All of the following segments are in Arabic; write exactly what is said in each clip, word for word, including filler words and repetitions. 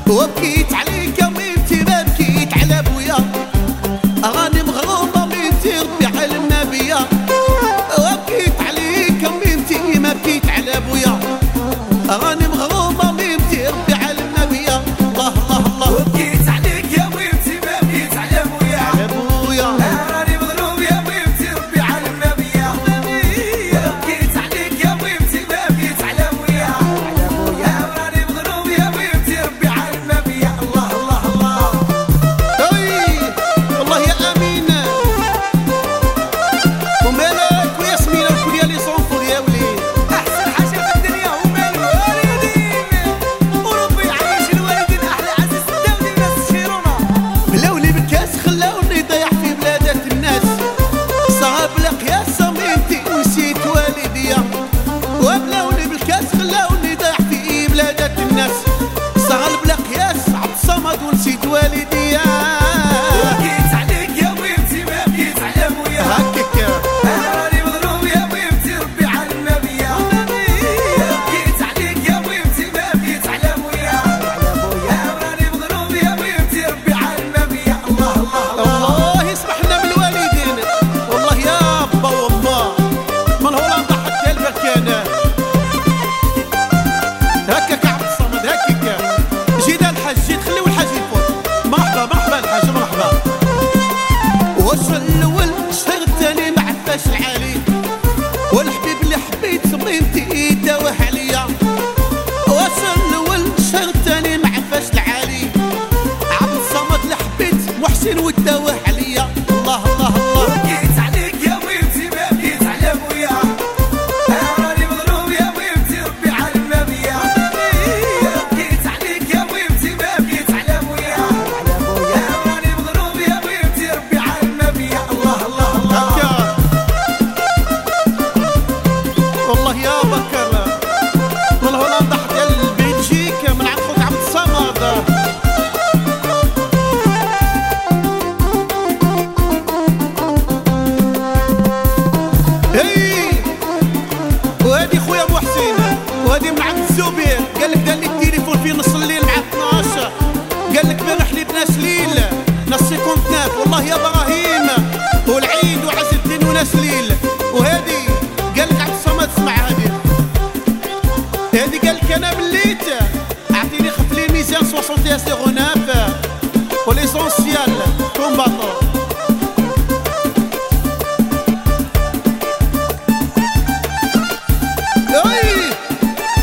وبكيت عليك يا ميمتي ما بكيت على بويا، راني مغرومة ميمتي ربي علمنا بيا. وبكيت عليك يا ميمتي ما بكيت على بويا، راني مغرومة ميمتي ربي علمنا بيا. الله الله الله. وبكيت عليك يا ميمتي ما بكيت على بويا، على بويا راني مظلوم يا ميمتي ربي علمنا بيا. وبكيت عليك يا ميمتي ما بكيت على بويا، راني مظلوم يا ميمتي ربي علمنا بيا. الله الله الله. اي والله يا امينه ومالك وياسمينه وكل يا لي صنفور يا وليد. احسن حاجه في الدنيا هما الوالدين، وربي يعيش الوالدين احلى عزيز الدولي الناس تشيرونا. بلاوني بالكاس خلاوني ضيع في بلادات الناس، صعب بلا قياس ميمتي ونسيت والديا. وبلاوني بالكاس خلاوني ضيع في بلادات الناس، صعب بلا قياس عبد الصمد ونسيت والديا. وبكيت عليك يا ميمتي ما بكيت على بويا، هكاك راني مظلوم يا ميمتي ربي علمنا بيا. وبكيت عليك يا ميمتي ما بكيت على بويا، راني مظلوم يا ميمتي ربي علمنا بيا. الله الله الله. الله يسمح لنا من الوالدين، والله يا با وما من هولندا حتى البركانه. هكاك عبد الصمد هكاك. جينا الحاج جيت خليو الحاج يفوت. مرحبا مرحبا الحاج مرحبا. وصل الاول الشهر الثاني ما عفاش العالي، والحبيب اللي حبيت ميمتي داوه عليا. وصل الاول الشهر الثاني ما عفاش العالي، عبد الصمد اللي حبيت محسن وداوه عليا. الله الله الله. وبكيت عليك يا ميمتي ما بكيت على بويا، راني مظلوم يا ميمتي ربي علمنا بيا. وبكيت عليك يا ميمتي ما بكيت على بويا، راني مظلوم يا ميمتي ربي علمنا بيا. الله الله الله. هكا والله يا بكر من هولندا حتى لبلجيكا من عند خوك عبد الصمد. هي وهادي خويا محسن وهادي من عند الزبير، قال لك قال لي التليفون في نص الليل مع اثناش، قال لك بين حليب ناس ليل ناس سيكونتناف. والله يا ابراهيم والعيد وعز الدين وناس ليل. وهادي قال لك عبد الصمد اسمع هادي هادي قال لك انا بليت اعطيني خف لي الميزان واحد وستين تسعة وليسونسيال كومباتون. اي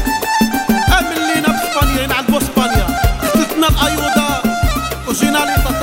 امن لينا باسبانيا نعلبوا اسبانيا، قتلتنا الايوضه وجينا لي